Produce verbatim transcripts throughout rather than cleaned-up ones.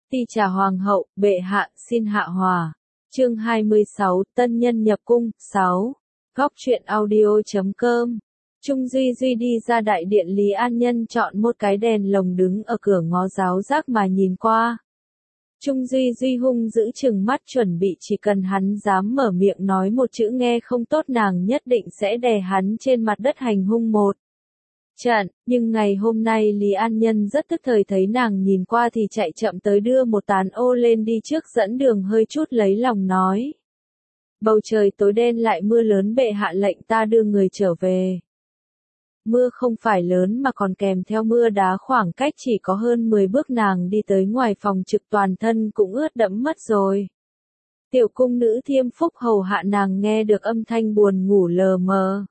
Ti trà hoàng hậu, bệ hạ, xin hạ hòa. Chương hai mươi sáu, tân nhân nhập cung, sáu. Góc truyện audio chấm com. Trung Duy Duy đi ra đại điện Lý An Nhân chọn một cái đèn lồng đứng ở cửa ngó giáo giác mà nhìn qua. Trung Duy Duy hung dữ chừng mắt chuẩn bị chỉ cần hắn dám mở miệng nói một chữ nghe không tốt nàng nhất định sẽ đè hắn trên mặt đất hành hung một trận, nhưng ngày hôm nay Lý An Nhân rất tức thời thấy nàng nhìn qua thì chạy chậm tới đưa một tán ô lên đi trước dẫn đường hơi chút lấy lòng nói. Bầu trời tối đen lại mưa lớn bệ hạ lệnh ta đưa người trở về. Mưa không phải lớn mà còn kèm theo mưa đá khoảng cách chỉ có hơn mười bước nàng đi tới ngoài phòng trực toàn thân cũng ướt đẫm mất rồi. Tiểu cung nữ Thiêm Phúc hầu hạ nàng nghe được âm thanh buồn ngủ lờ mờ.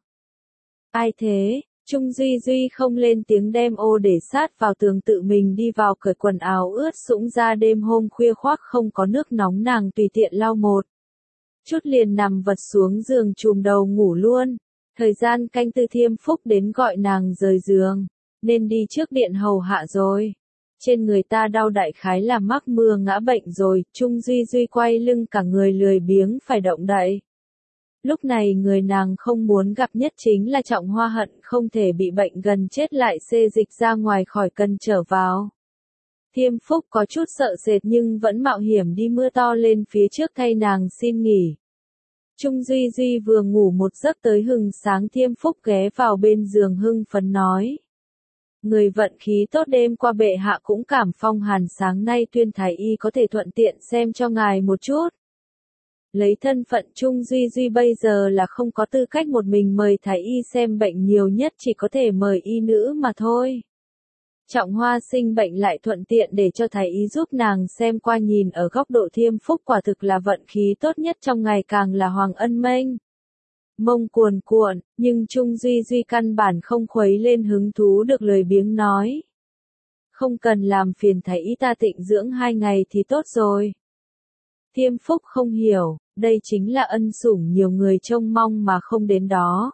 Ai thế? Trung Duy Duy không lên tiếng đem ô để sát vào tường tự mình đi vào cởi quần áo ướt sũng ra đêm hôm khuya khoác không có nước nóng nàng tùy tiện lau một chút liền nằm vật xuống giường chùm đầu ngủ luôn. Thời gian canh tư Thiêm Phúc đến gọi nàng rời giường, nên đi trước điện hầu hạ rồi. Trên người ta đau đại khái là mắc mưa ngã bệnh rồi, Trung Duy Duy quay lưng cả người lười biếng phải động đậy. Lúc này người nàng không muốn gặp nhất chính là Trọng Hoa hận không thể bị bệnh gần chết lại xê dịch ra ngoài khỏi cần trở vào. Thiêm Phúc có chút sợ sệt nhưng vẫn mạo hiểm đi mưa to lên phía trước thay nàng xin nghỉ. Trung Duy Duy vừa ngủ một giấc tới hừng sáng Thiêm Phúc ghé vào bên giường hưng phấn nói. Người vận khí tốt đêm qua bệ hạ cũng cảm phong hàn sáng nay tuyên thái y có thể thuận tiện xem cho ngài một chút. Lấy thân phận Trung Duy Duy bây giờ là không có tư cách một mình mời thái y xem bệnh nhiều nhất chỉ có thể mời y nữ mà thôi. Trọng Hoa sinh bệnh lại thuận tiện để cho thái y giúp nàng xem qua nhìn ở góc độ Thiêm Phúc quả thực là vận khí tốt nhất trong ngày càng là hoàng ân mênh mông cuồn cuộn, nhưng Trung Duy Duy căn bản không khuấy lên hứng thú được lười biếng nói. Không cần làm phiền thái y ta tịnh dưỡng hai ngày thì tốt rồi. Thiêm Phúc không hiểu, đây chính là ân sủng nhiều người trông mong mà không đến đó.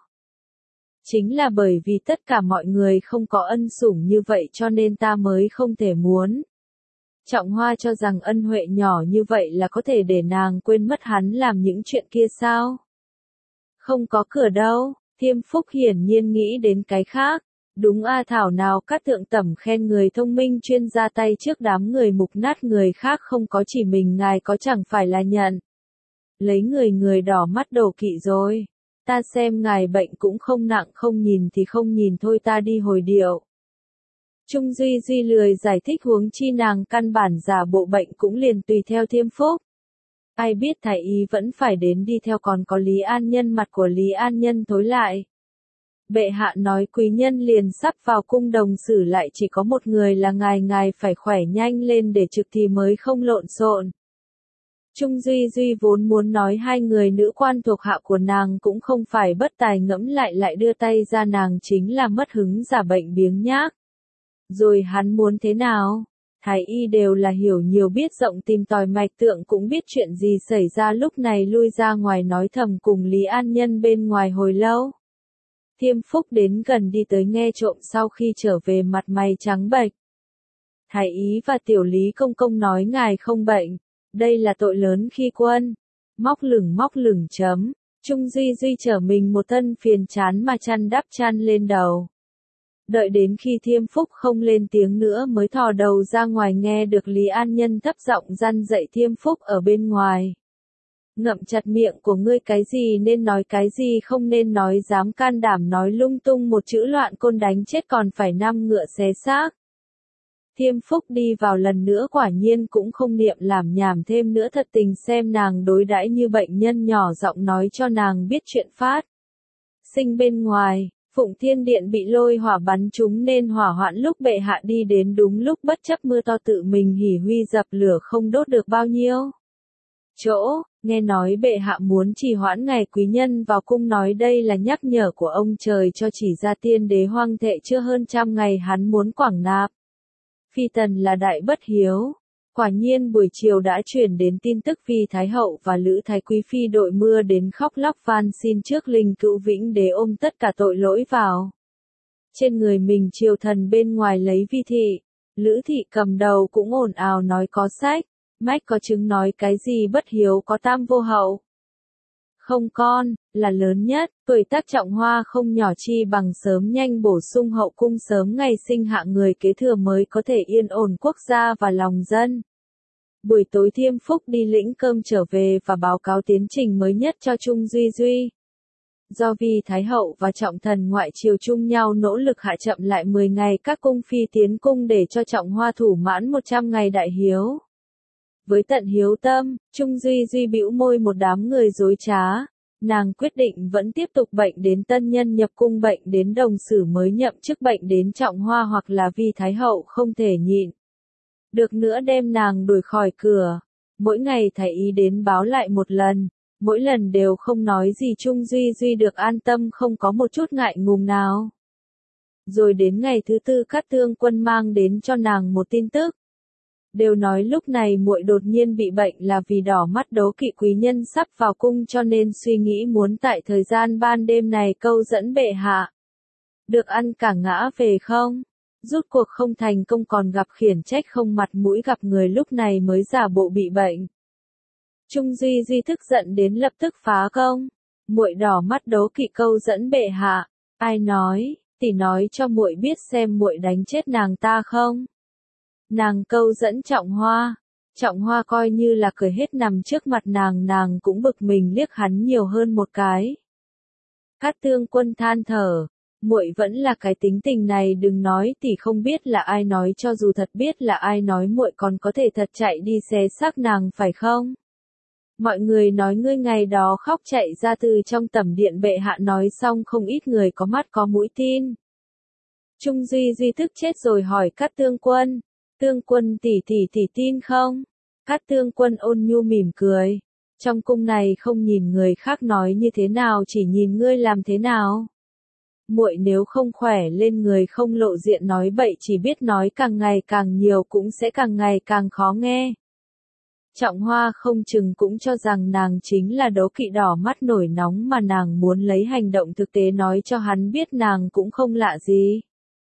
Chính là bởi vì tất cả mọi người không có ân sủng như vậy cho nên ta mới không thể muốn. Trọng Hoa cho rằng ân huệ nhỏ như vậy là có thể để nàng quên mất hắn làm những chuyện kia sao? Không có cửa đâu, Thiêm Phúc hiển nhiên nghĩ đến cái khác. Đúng a thảo nào các thượng tẩm khen người thông minh chuyên ra tay trước đám người mục nát người khác không có chỉ mình ngài có chẳng phải là nhận. Lấy người người đỏ mắt đổ kỵ rồi. Ta xem ngài bệnh cũng không nặng không nhìn thì không nhìn thôi ta đi hồi điệu. Trung Duy Duy lười giải thích huống chi nàng căn bản giả bộ bệnh cũng liền tùy theo Thiêm Phúc. Ai biết thái y vẫn phải đến đi theo còn có Lý An Nhân mặt của Lý An Nhân thối lại. Bệ hạ nói quý nhân liền sắp vào cung đồng xử lại chỉ có một người là ngài ngài phải khỏe nhanh lên để trực thì mới không lộn xộn. Trung Duy Duy vốn muốn nói hai người nữ quan thuộc hạ của nàng cũng không phải bất tài ngẫm lại lại đưa tay ra nàng chính là mất hứng giả bệnh biếng nhác. Rồi hắn muốn thế nào? Thái y đều là hiểu nhiều biết rộng tìm tòi mạch tượng cũng biết chuyện gì xảy ra lúc này lui ra ngoài nói thầm cùng Lý An Nhân bên ngoài hồi lâu. Thiêm Phúc đến gần đi tới nghe trộm sau khi trở về mặt mày trắng bệch. Thái ý và tiểu Lý công công nói ngài không bệnh, đây là tội lớn khi quân. Móc lửng móc lửng chấm, Trung Duy Duy trở mình một thân phiền chán mà chăn đắp chăn lên đầu. Đợi đến khi Thiêm Phúc không lên tiếng nữa mới thò đầu ra ngoài nghe được Lý An Nhân thấp giọng răn dạy Thiêm Phúc ở bên ngoài. Ngậm chặt miệng của ngươi cái gì nên nói cái gì không nên nói dám can đảm nói lung tung một chữ loạn côn đánh chết còn phải năm ngựa xé xác. Thiêm Phúc đi vào lần nữa quả nhiên cũng không niệm làm nhảm thêm nữa thật tình xem nàng đối đãi như bệnh nhân nhỏ giọng nói cho nàng biết chuyện phát. Sinh bên ngoài, Phụng Thiên Điện bị lôi hỏa bắn trúng nên hỏa hoạn lúc bệ hạ đi đến đúng lúc bất chấp mưa to tự mình hỉ huy dập lửa không đốt được bao nhiêu. Chỗ, nghe nói bệ hạ muốn trì hoãn ngày quý nhân vào cung nói đây là nhắc nhở của ông trời cho chỉ ra tiên đế hoang thệ chưa hơn trăm ngày hắn muốn quảng nạp. Phi tần là đại bất hiếu. Quả nhiên buổi chiều đã truyền đến tin tức Phi Thái Hậu và Lữ Thái Quý Phi đội mưa đến khóc lóc van xin trước linh cữu vĩnh đế ôm tất cả tội lỗi vào. Trên người mình triều thần bên ngoài lấy vi thị. Lữ thị cầm đầu cũng ồn ào nói có sách, mách có chứng nói cái gì bất hiếu có tam vô hậu. Không con, là lớn nhất, tuổi tác Trọng Hoa không nhỏ chi bằng sớm nhanh bổ sung hậu cung sớm ngày sinh hạ người kế thừa mới có thể yên ổn quốc gia và lòng dân. Buổi tối Thiêm Phúc đi lĩnh cơm trở về và báo cáo tiến trình mới nhất cho Trung Duy Duy. Do vì Thái Hậu và Trọng Thần ngoại triều chung nhau nỗ lực hạ chậm lại mười ngày các cung phi tiến cung để cho Trọng Hoa thủ mãn một trăm ngày đại hiếu. Với tận hiếu tâm, Trung Duy Duy bĩu môi một đám người dối trá. Nàng quyết định vẫn tiếp tục bệnh đến tân nhân nhập cung, bệnh đến đồng sử mới nhậm chức, bệnh đến Trọng Hoa, hoặc là vì Thái Hậu không thể nhịn được nữa đem nàng đuổi khỏi cửa. Mỗi ngày thái y đến báo lại một lần, mỗi lần đều không nói gì, Trung Duy Duy được an tâm không có một chút ngại ngùng nào. Rồi đến ngày thứ tư Cát Tương Quân mang đến cho nàng một tin tức. Đều nói lúc này muội đột nhiên bị bệnh là vì đỏ mắt đố kỵ quý nhân sắp vào cung cho nên suy nghĩ muốn tại thời gian ban đêm này câu dẫn bệ hạ. Được ăn cả ngã về không? Rút cuộc không thành công còn gặp khiển trách không mặt mũi, gặp người lúc này mới giả bộ bị bệnh. Trung Duy Duy tức giận đến lập tức phá công. Muội đỏ mắt đố kỵ câu dẫn bệ hạ. Ai nói, tỷ nói cho muội biết xem muội đánh chết nàng ta không? Nàng câu dẫn Trọng Hoa. Trọng Hoa coi như là cười hết nằm trước mặt nàng, nàng cũng bực mình liếc hắn nhiều hơn một cái. Cát Tương Quân than thở, muội vẫn là cái tính tình này, đừng nói tỷ không biết là ai nói, cho dù thật biết là ai nói muội còn có thể thật chạy đi xé xác nàng phải không? Mọi người nói ngươi ngày đó khóc chạy ra từ trong tẩm điện bệ hạ, nói xong không ít người có mắt có mũi tin. Trung Duy Duy tức chết rồi hỏi Cát Tương Quân, Tương Quân tỷ tỷ tỷ tin không? Cát Tương Quân ôn nhu mỉm cười, trong cung này không nhìn người khác nói như thế nào, chỉ nhìn ngươi làm thế nào. Muội nếu không khỏe lên, người không lộ diện nói bậy chỉ biết nói càng ngày càng nhiều cũng sẽ càng ngày càng khó nghe. Trọng Hoa không chừng cũng cho rằng nàng chính là đố kỵ đỏ mắt nổi nóng mà nàng muốn lấy hành động thực tế nói cho hắn biết nàng cũng không lạ gì.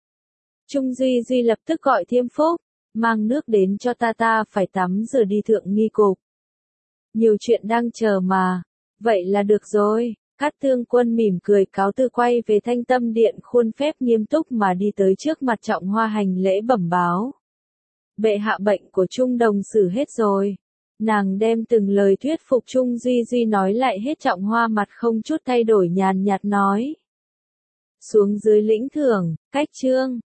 Trung Duy Duy lập tức gọi Thiêm Phúc, mang nước đến cho ta, ta phải tắm rửa đi thượng nghi cục. Nhiều chuyện đang chờ mà, vậy là được rồi. Cát Tương Quân mỉm cười cáo từ quay về Thanh Tâm Điện, khuôn phép nghiêm túc mà đi tới trước mặt Trọng Hoa hành lễ bẩm báo. Bệ hạ bệnh của Trung đồng sử hết rồi. Nàng đem từng lời thuyết phục Trung Duy Duy nói lại hết. Trọng Hoa mặt không chút thay đổi nhàn nhạt nói. Xuống dưới lĩnh thưởng, cách trương.